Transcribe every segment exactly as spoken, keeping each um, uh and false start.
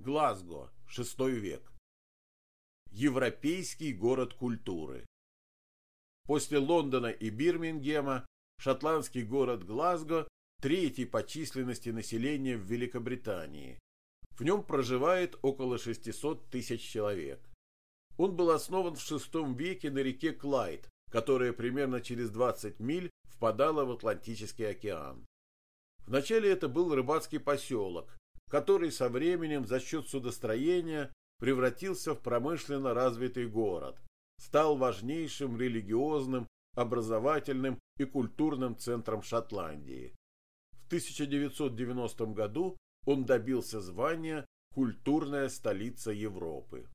Глазго, шестой век. Европейский город культуры. После Лондона и Бирмингема шотландский город Глазго третий по численности населения в Великобритании. В нем проживает около шестисот тысяч человек. Он был основан в шестом веке на реке Клайд, которая примерно через двадцать миль впадала в Атлантический океан. Вначале это был рыбацкий поселок, который со временем за счет судостроения превратился в промышленно развитый город, стал важнейшим религиозным, образовательным и культурным центром Шотландии. В тысяча девятьсот девяностом году он добился звания «Культурная столица Европы».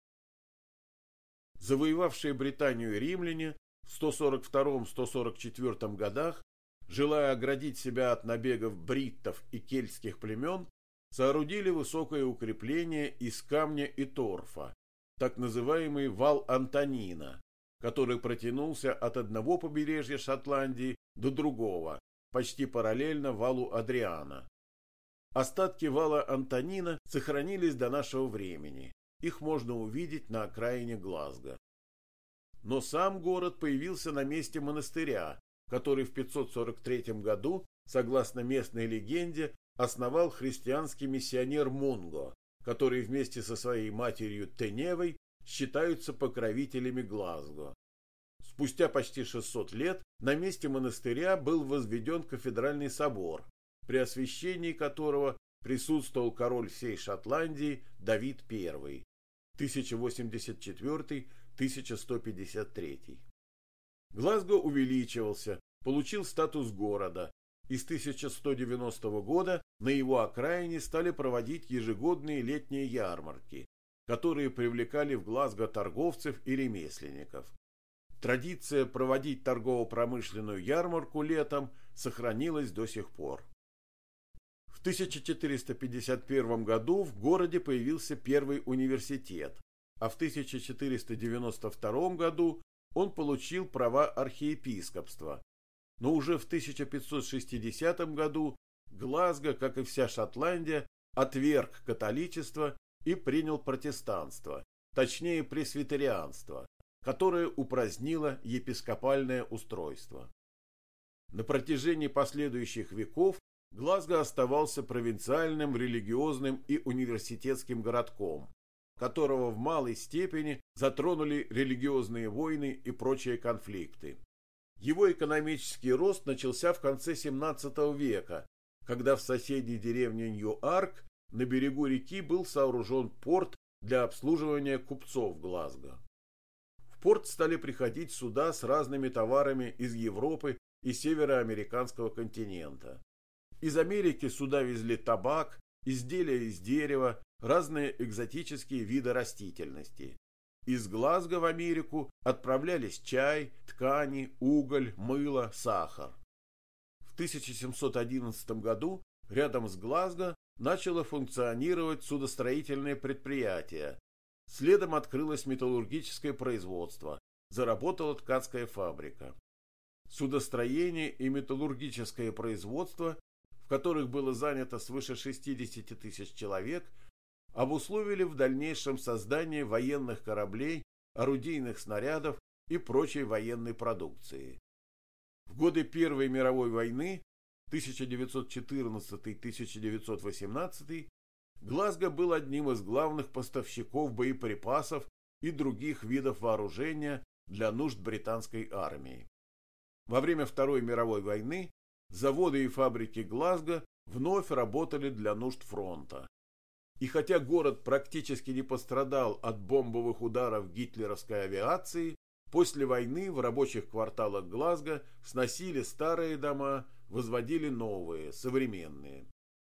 Завоевавшие Британию римляне в сто сорок втором — сто сорок четвёртом годах, желая оградить себя от набегов бриттов и кельтских племен, соорудили высокое укрепление из камня и торфа, так называемый вал Антонина, который протянулся от одного побережья Шотландии до другого, почти параллельно валу Адриана. Остатки вала Антонина сохранились до нашего времени, их можно увидеть на окраине Глазго. Но сам город появился на месте монастыря, который в пятьсот сорок третьем году, согласно местной легенде, основал христианский миссионер Мунго, который вместе со своей матерью Теневой считаются покровителями Глазго. Спустя почти шестьсот лет на месте монастыря был возведен кафедральный собор, при освящении которого присутствовал король всей Шотландии Давид Первый, тысяча восемьдесят четвёртый — тысяча сто пятьдесят третий. Глазго увеличивался, получил статус города, и с тысяча сто девяностого года на его окраине стали проводить ежегодные летние ярмарки, которые привлекали в Глазго торговцев и ремесленников. Традиция проводить торгово-промышленную ярмарку летом сохранилась до сих пор. В тысяча четыреста пятьдесят первом году в городе появился первый университет, а в тысяча четыреста девяносто втором году он получил права архиепископства. Но уже в тысяча пятьсот шестидесятом году Глазго, как и вся Шотландия, отверг католичество и принял протестанство, точнее пресвитерианство, которое упразднило епископальное устройство. На протяжении последующих веков Глазго оставался провинциальным, религиозным и университетским городком, которого в малой степени затронули религиозные войны и прочие конфликты. Его экономический рост начался в конце семнадцатого века, когда в соседней деревне Нью-Арк на берегу реки был сооружен порт для обслуживания купцов Глазго. В порт стали приходить суда с разными товарами из Европы и североамериканского континента. Из Америки суда везли табак, изделия из дерева, разные экзотические виды растительности. Из Глазго в Америку отправлялись чай, ткани, уголь, мыло, сахар. В тысяча семьсот одиннадцатом году рядом с Глазго начало функционировать судостроительное предприятие. Следом открылось металлургическое производство, заработала ткацкая фабрика. Судостроение и металлургическое производство, в которых было занято свыше шестидесяти тысяч человек, обусловили в дальнейшем создание военных кораблей, орудийных снарядов и прочей военной продукции. В годы Первой мировой войны тысяча девятьсот четырнадцатый — тысяча девятьсот восемнадцатый Глазго был одним из главных поставщиков боеприпасов и других видов вооружения для нужд британской армии. Во время Второй мировой войны заводы и фабрики Глазго вновь работали для нужд фронта. И хотя город практически не пострадал от бомбовых ударов гитлеровской авиации, после войны в рабочих кварталах Глазго сносили старые дома, возводили новые, современные.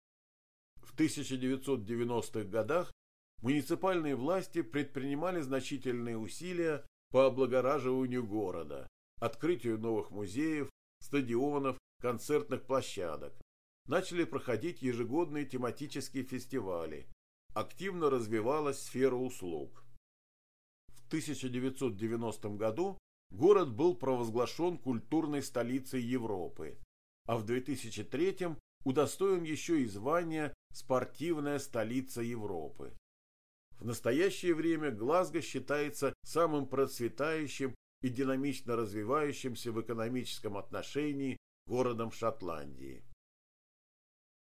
В тысяча девятьсот девяностых годах муниципальные власти предпринимали значительные усилия по облагораживанию города, открытию новых музеев, стадионов, концертных площадок. Начали проходить ежегодные тематические фестивали. Активно развивалась сфера услуг. В тысяча девятьсот девяностом году город был провозглашен культурной столицей Европы, а в две тысячи третьем удостоен еще и звания «Спортивная столица Европы». В настоящее время Глазго считается самым процветающим и динамично развивающимся в экономическом отношении городом Шотландии.